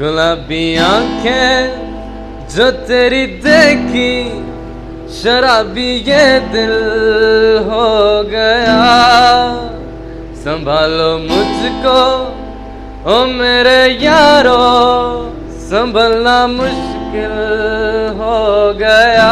गुलाबी आंखें जो तेरी देखी, शराबी ये दिल हो गया। संभालो मुझको ओ मेरे यारो, संभलना मुश्किल हो गया।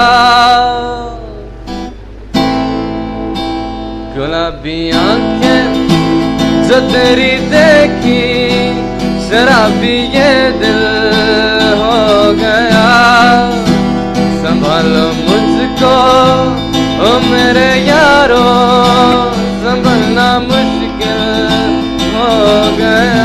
गुलाबी आंखें जो तेरी देखी, शराबी ये दिल हो गया। संभालो मुझको ओ मेरे यारो, संभलना मुश्किल हो गया।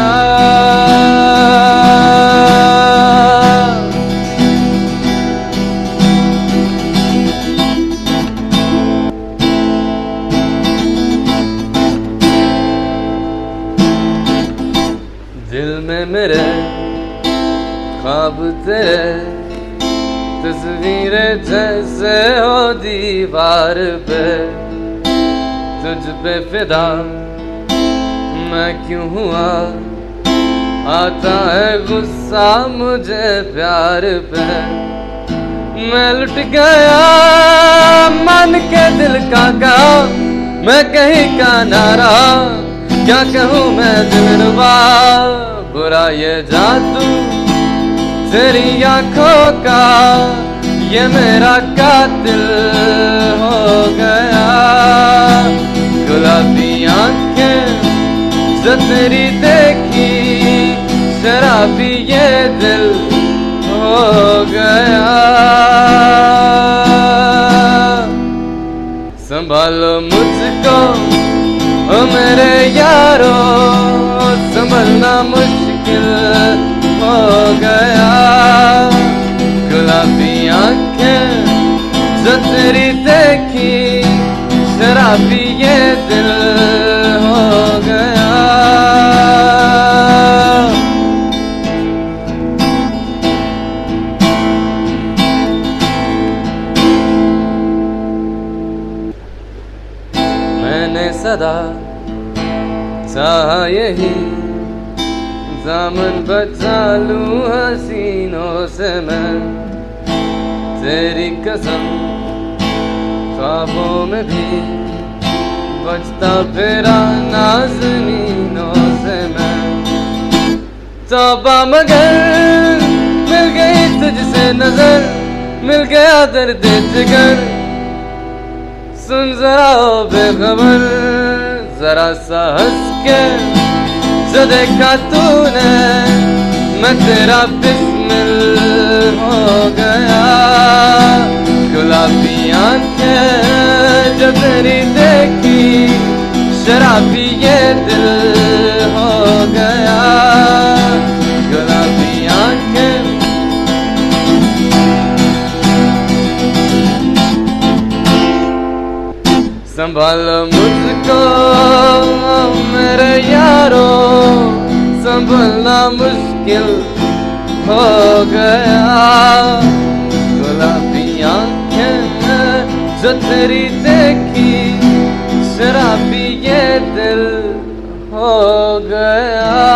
दिल में मेरे ख्वाब तेरे, तस्वीरें जैसे हो दीवार पे। तुझ पे फिदा मैं क्यों हुआ, आता है गुस्सा मुझे प्यार पे। मैं लुट गया मन के दिल का काम, मैं कहीं का नारा क्या कहूँ मैं दिलरुबा। बुरा ये जादू तेरी आंखों का, ये मेरा कातिल हो गया। गुलाबी आंखें जो तेरी देखी, शराबी ये दिल हो गया। संभालो मुझको ओ मेरे यारो, संभलना मुश्किल हो गया। गुलाबी आंखें जो तेरी देखी, शराबी ये दिल हो गया। मैंने सदा चाहा यही, दामन बचा लूं हसीनों से मैं। तेरी कसम ख्वाबों में भी बचता फिरा नाज़नीनों से मैं। तौबा मगर मिल गई तुझसे नजर, मिल गया दर्द जिगर। सुन जरा ओ बेखबर, जरा सा हंस के जो देखा तूने, मैं तेरा बिस्मिल हो गया। गुलाबी आंखें जो तेरी देखी, शराबी ये दिल हो गया। गुलाबी आंखें संभालो मुझको मेरे यारो, संभलना मुश्किल हो गया। गुलाबी आंखें जो तेरी देखी, शराबी ये दिल हो गया।